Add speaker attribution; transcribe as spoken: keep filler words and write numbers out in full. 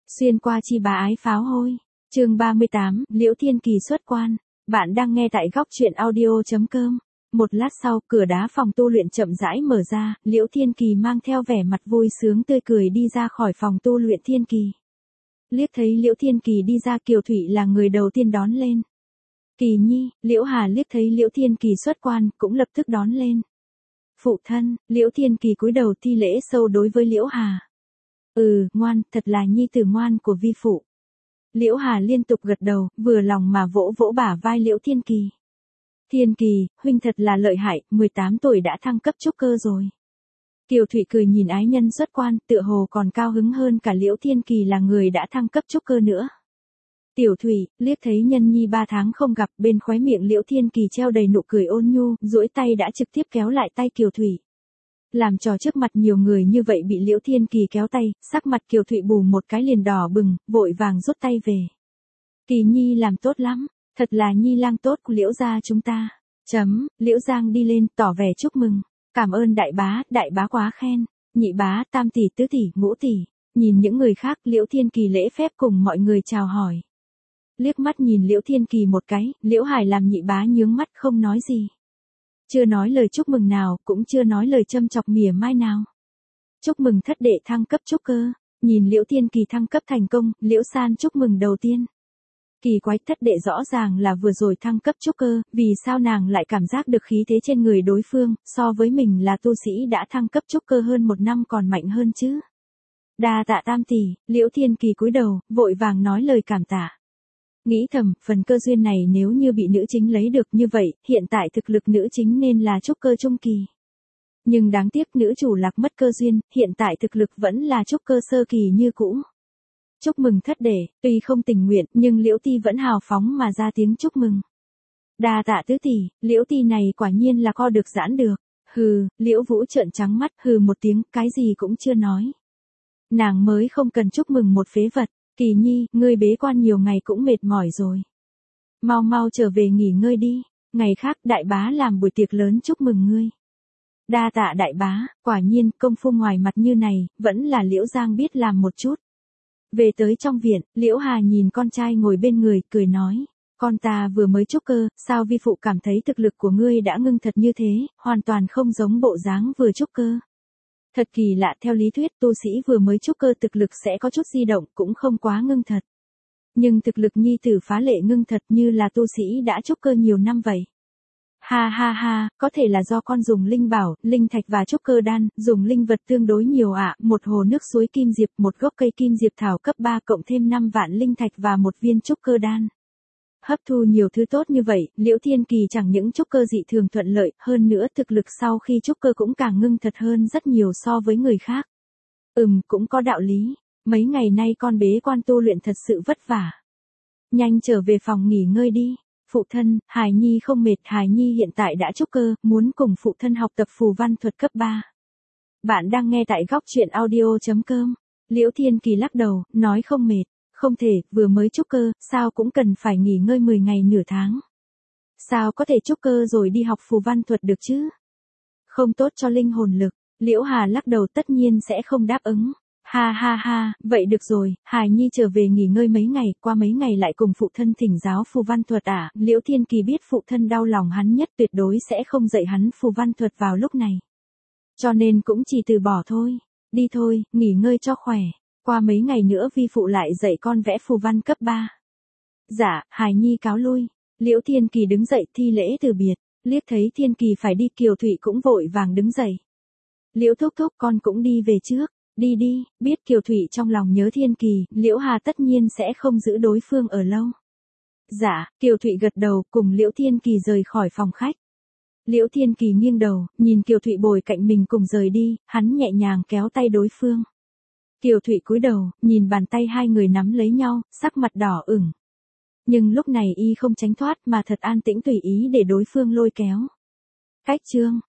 Speaker 1: Xuyên qua chi bá ái pháo hôi. Chương ba mươi tám, Liễu Thiên Kỳ xuất quan. Bạn đang nghe tại góc truyện audio chấm com. Một lát sau, cửa đá phòng tu luyện chậm rãi mở ra, Liễu Thiên Kỳ mang theo vẻ mặt vui sướng tươi cười đi ra khỏi phòng tu luyện Thiên Kỳ. Liếc thấy Liễu Thiên Kỳ đi ra, Kiều Thụy là người đầu tiên đón lên. Kỳ nhi, Liễu Hà liếc thấy Liễu Thiên Kỳ xuất quan, cũng lập tức đón lên. Phụ thân, Liễu Thiên Kỳ cúi đầu thi lễ sâu đối với Liễu Hà. Ừ, ngoan, thật là nhi tử ngoan của vi phụ. Liễu Hà liên tục gật đầu, vừa lòng mà vỗ vỗ bả vai Liễu Thiên Kỳ. Thiên Kỳ, huynh thật là lợi hại, mười tám tuổi đã thăng cấp trúc cơ rồi. Kiều Thụy cười nhìn ái nhân xuất quan, tựa hồ còn cao hứng hơn cả Liễu Thiên Kỳ là người đã thăng cấp trúc cơ nữa. Tiểu Thụy, liếc thấy nhân nhi ba tháng không gặp, bên khóe miệng Liễu Thiên Kỳ treo đầy nụ cười ôn nhu, duỗi tay đã trực tiếp kéo lại tay Kiều Thụy. Làm trò trước mặt nhiều người như vậy bị Liễu Thiên Kỳ kéo tay, sắc mặt Kiều Thụy bù một cái liền đỏ bừng, vội vàng rút tay về. Kỳ nhi làm tốt lắm, thật là nhi lang tốt của Liễu gia chúng ta. Chấm, Liễu Giang đi lên, tỏ vẻ chúc mừng. Cảm ơn đại bá, đại bá quá khen. Nhị bá, tam tỷ, tứ tỷ, ngũ tỷ. Nhìn những người khác, Liễu Thiên Kỳ lễ phép cùng mọi người chào hỏi. Liếc mắt nhìn Liễu Thiên Kỳ một cái, Liễu Hải làm nhị bá nhướng mắt không nói gì. Chưa nói lời chúc mừng nào, cũng chưa nói lời châm chọc mỉa mai nào. Chúc mừng thất đệ thăng cấp trúc cơ. Nhìn Liễu Thiên Kỳ thăng cấp thành công, Liễu San chúc mừng đầu tiên. Kỳ quái, thất đệ rõ ràng là vừa rồi thăng cấp trúc cơ, vì sao nàng lại cảm giác được khí thế trên người đối phương, so với mình là tu sĩ đã thăng cấp trúc cơ hơn một năm còn mạnh hơn chứ. Đa tạ tam tỷ, Liễu Thiên Kỳ cúi đầu, vội vàng nói lời cảm tạ. Nghĩ thầm, phần cơ duyên này nếu như bị nữ chính lấy được như vậy, hiện tại thực lực nữ chính nên là trúc cơ trung kỳ. Nhưng đáng tiếc nữ chủ lạc mất cơ duyên, hiện tại thực lực vẫn là trúc cơ sơ kỳ như cũ. Chúc mừng thất đệ, tuy không tình nguyện, nhưng Liễu Ti vẫn hào phóng mà ra tiếng chúc mừng. Đa tạ tứ tỷ, Liễu Ti này quả nhiên là co được giãn được. Hừ, Liễu Vũ trợn trắng mắt, hừ một tiếng, cái gì cũng chưa nói. Nàng mới không cần chúc mừng một phế vật. Kỳ nhi, ngươi bế quan nhiều ngày cũng mệt mỏi rồi. Mau mau trở về nghỉ ngơi đi, ngày khác đại bá làm buổi tiệc lớn chúc mừng ngươi. Đa tạ đại bá, quả nhiên công phu ngoài mặt như này, vẫn là Liễu Giang biết làm một chút. Về tới trong viện, Liễu Hà nhìn con trai ngồi bên người, cười nói. Con ta vừa mới trúc cơ, sao vi phụ cảm thấy thực lực của ngươi đã ngưng thật như thế, hoàn toàn không giống bộ dáng vừa trúc cơ. Thật kỳ lạ, theo lý thuyết tu sĩ vừa mới trúc cơ thực lực sẽ có chút di động, cũng không quá ngưng thật. Nhưng thực lực nhi tử phá lệ ngưng thật như là tu sĩ đã trúc cơ nhiều năm vậy. Ha ha ha, có thể là do con dùng linh bảo, linh thạch và trúc cơ đan, dùng linh vật tương đối nhiều ạ, một hồ nước suối kim diệp, một gốc cây kim diệp thảo cấp ba cộng thêm năm vạn linh thạch và một viên trúc cơ đan. Hấp thu nhiều thứ tốt như vậy, Liễu Thiên Kỳ chẳng những trúc cơ dị thường thuận lợi, hơn nữa thực lực sau khi trúc cơ cũng càng ngưng thật hơn rất nhiều so với người khác. Ừm, cũng có đạo lý, mấy ngày nay con bế quan tu luyện thật sự vất vả. Nhanh trở về phòng nghỉ ngơi đi. Phụ thân, Hải Nhi không mệt, Hải Nhi hiện tại đã trúc cơ, muốn cùng phụ thân học tập phù văn thuật cấp ba. Bạn đang nghe tại góc truyện audio chấm com. Liễu Thiên Kỳ lắc đầu, nói không mệt, không thể, vừa mới trúc cơ, sao cũng cần phải nghỉ ngơi mười ngày nửa tháng. Sao có thể trúc cơ rồi đi học phù văn thuật được chứ? Không tốt cho linh hồn lực, Liễu Hà lắc đầu tất nhiên sẽ không đáp ứng. Ha ha ha, vậy được rồi, Hải Nhi trở về nghỉ ngơi mấy ngày, qua mấy ngày lại cùng phụ thân thỉnh giáo phù văn thuật à, Liễu Thiên Kỳ biết phụ thân đau lòng hắn nhất tuyệt đối sẽ không dạy hắn phù văn thuật vào lúc này. Cho nên cũng chỉ từ bỏ thôi, đi thôi, nghỉ ngơi cho khỏe, qua mấy ngày nữa vi phụ lại dạy con vẽ phù văn cấp ba. Dạ, Hải Nhi cáo lui, Liễu Thiên Kỳ đứng dậy thi lễ từ biệt, liếc thấy Thiên Kỳ phải đi Kiều Thụy cũng vội vàng đứng dậy. Liễu thúc thúc con cũng đi về trước. Đi đi, biết Kiều Thụy trong lòng nhớ Thiên Kỳ, Liễu Hà tất nhiên sẽ không giữ đối phương ở lâu. Dạ, Kiều Thụy gật đầu, cùng Liễu Thiên Kỳ rời khỏi phòng khách. Liễu Thiên Kỳ nghiêng đầu, nhìn Kiều Thụy bồi cạnh mình cùng rời đi, hắn nhẹ nhàng kéo tay đối phương. Kiều Thụy cúi đầu, nhìn bàn tay hai người nắm lấy nhau, sắc mặt đỏ ửng. Nhưng lúc này y không tránh thoát mà thật an tĩnh tùy ý để đối phương lôi kéo. Cách chương